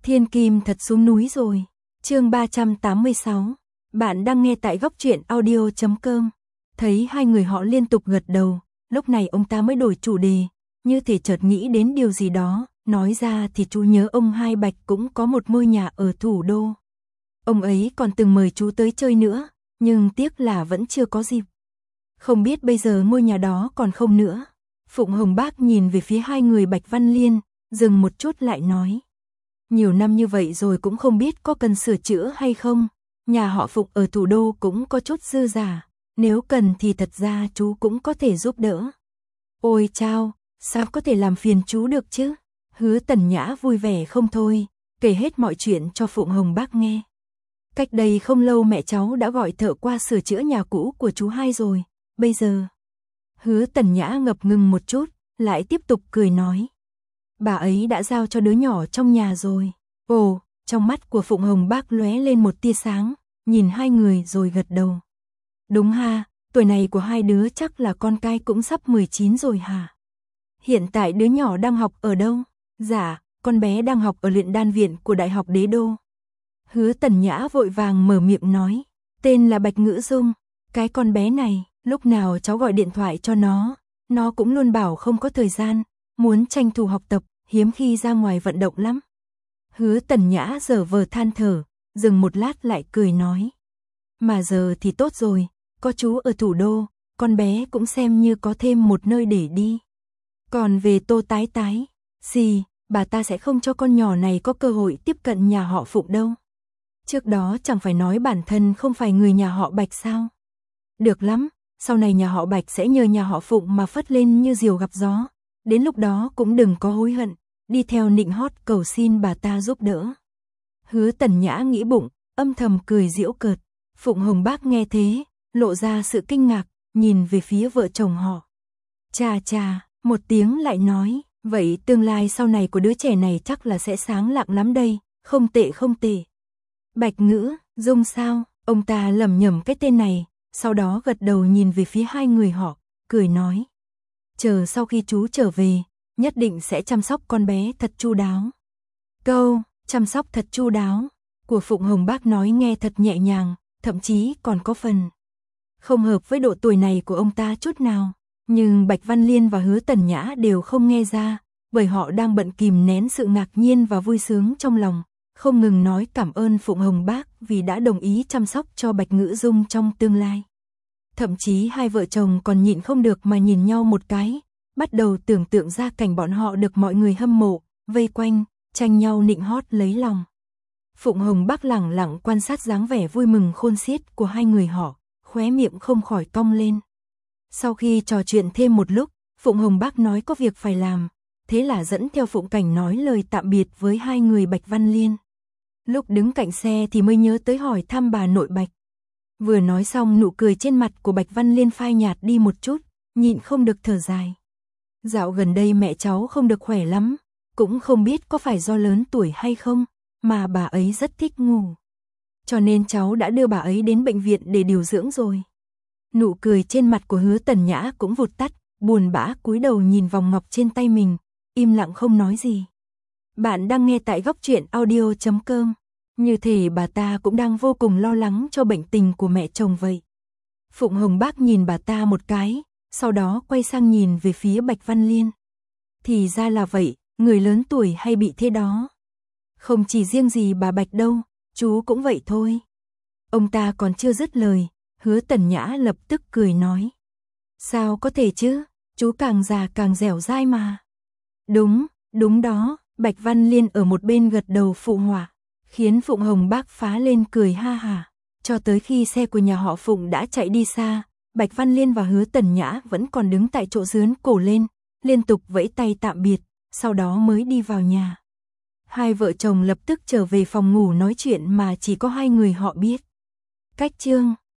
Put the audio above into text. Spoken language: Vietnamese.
Thiên Kim thật xuống núi rồi. Chương 386. Bạn đang nghe tại góc truyện audio.com. Thấy hai người họ liên tục gật đầu, lúc này ông ta mới đổi chủ đề, như thể chợt nghĩ đến điều gì đó, nói ra thì chú nhớ ông Hai Bạch cũng có một ngôi nhà ở thủ đô. Ông ấy còn từng mời chú tới chơi nữa, nhưng tiếc là vẫn chưa có dịp. Không biết bây giờ ngôi nhà đó còn không nữa. Phụng Hồng Bác nhìn về phía hai người Bạch Văn Liên, dừng một chút lại nói. Nhiều năm như vậy rồi cũng không biết có cần sửa chữa hay không. Nhà họ Phụng ở thủ đô cũng có chút dư giả, nếu cần thì thật ra chú cũng có thể giúp đỡ. Ôi chao, sao có thể làm phiền chú được chứ? Hứa Tần Nhã vui vẻ không thôi, kể hết mọi chuyện cho Phụng Hồng Bác nghe. Cách đây không lâu mẹ cháu đã gọi thợ qua sửa chữa nhà cũ của chú Hai rồi, bây giờ. Hứa Tần Nhã ngập ngừng một chút, lại tiếp tục cười nói. Bà ấy đã giao cho đứa nhỏ trong nhà rồi. Ồ, trong mắt của Phụng Hồng Bác lóe lên một tia sáng, nhìn hai người rồi gật đầu. Đúng ha, tuổi này của hai đứa chắc là con cai cũng sắp 19 rồi hả? Hiện tại đứa nhỏ đang học ở đâu? Dạ, con bé đang học ở luyện đan viện của Đại học Đế Đô. Hứa Tần Nhã vội vàng mở miệng nói, tên là Bạch Ngữ Dung. Cái con bé này, lúc nào cháu gọi điện thoại cho nó cũng luôn bảo không có thời gian, muốn tranh thủ học tập, hiếm khi ra ngoài vận động lắm. Hứa Tần Nhã giở vờ than thở, dừng một lát lại cười nói. Mà giờ thì tốt rồi, có chú ở thủ đô, con bé cũng xem như có thêm một nơi để đi. Còn về Tô Tái Tái, bà ta sẽ không cho con nhỏ này có cơ hội tiếp cận nhà họ Phụng đâu. Trước đó chẳng phải nói bản thân không phải người nhà họ Bạch sao? Được lắm, sau này nhà họ Bạch sẽ nhờ nhà họ Phụng mà phất lên như diều gặp gió. Đến lúc đó cũng đừng có hối hận, đi theo nịnh hót cầu xin bà ta giúp đỡ. Hứa Tần Nhã nghĩ bụng, âm thầm cười giễu cợt. Phụng Hồng Bác nghe thế, lộ ra sự kinh ngạc, nhìn về phía vợ chồng họ. Chà, một tiếng lại nói, vậy tương lai sau này của đứa trẻ này chắc là sẽ sáng lạng lắm đây, không tệ. Bạch Ngữ Dung sao? Ông ta lẩm nhẩm cái tên này, sau đó gật đầu nhìn về phía hai người họ, cười nói. Chờ sau khi chú trở về, nhất định sẽ chăm sóc con bé thật chu đáo. Câu chăm sóc thật chu đáo của Phụng Hồng Bác nói nghe thật nhẹ nhàng, thậm chí còn có phần không hợp với độ tuổi này của ông ta chút nào. Nhưng Bạch Văn Liên và Hứa Tần Nhã đều không nghe ra, bởi họ đang bận kìm nén sự ngạc nhiên và vui sướng trong lòng, không ngừng nói cảm ơn Phụng Hồng Bác vì đã đồng ý chăm sóc cho Bạch Ngữ Dung trong tương lai. Thậm chí hai vợ chồng còn nhịn không được mà nhìn nhau một cái, bắt đầu tưởng tượng ra cảnh bọn họ được mọi người hâm mộ, vây quanh, tranh nhau nịnh hót lấy lòng. Phụng Hồng Bác lẳng lặng quan sát dáng vẻ vui mừng khôn xiết của hai người họ, khóe miệng không khỏi cong lên. Sau khi trò chuyện thêm một lúc, Phụng Hồng Bác nói có việc phải làm, thế là dẫn theo Phụng Cảnh nói lời tạm biệt với hai người Bạch Văn Liên. Lúc đứng cạnh xe thì mới nhớ tới hỏi thăm bà nội Bạch. Vừa nói xong nụ cười trên mặt của Bạch Văn Liên phai nhạt đi một chút, nhịn không được thở dài. Dạo gần đây mẹ cháu không được khỏe lắm, cũng không biết có phải do lớn tuổi hay không, mà bà ấy rất thích ngủ. Cho nên cháu đã đưa bà ấy đến bệnh viện để điều dưỡng rồi. Nụ cười trên mặt của Hứa Tần Nhã cũng vụt tắt, buồn bã cúi đầu nhìn vòng ngọc trên tay mình, im lặng không nói gì. Bạn đang nghe tại góc truyện audio.com. Như thể bà ta cũng đang vô cùng lo lắng cho bệnh tình của mẹ chồng vậy. Phụng Hồng Bác nhìn bà ta một cái, sau đó quay sang nhìn về phía Bạch Văn Liên. Thì ra là vậy, người lớn tuổi hay bị thế đó. Không chỉ riêng gì bà Bạch đâu, chú cũng vậy thôi. Ông ta còn chưa dứt lời, Hứa Tần Nhã lập tức cười nói. Sao có thể chứ, chú càng già càng dẻo dai mà. Đúng đó, Bạch Văn Liên ở một bên gật đầu phụ họa, khiến Phụng Hồng Bác phá lên cười ha hả. Cho tới khi xe của nhà họ Phụng đã chạy đi xa, Bạch Văn Liên và Hứa Tần Nhã vẫn còn đứng tại chỗ rướn cổ lên, liên tục vẫy tay tạm biệt, sau đó mới đi vào nhà. Hai vợ chồng lập tức trở về phòng ngủ nói chuyện mà chỉ có hai người họ biết. Cách chương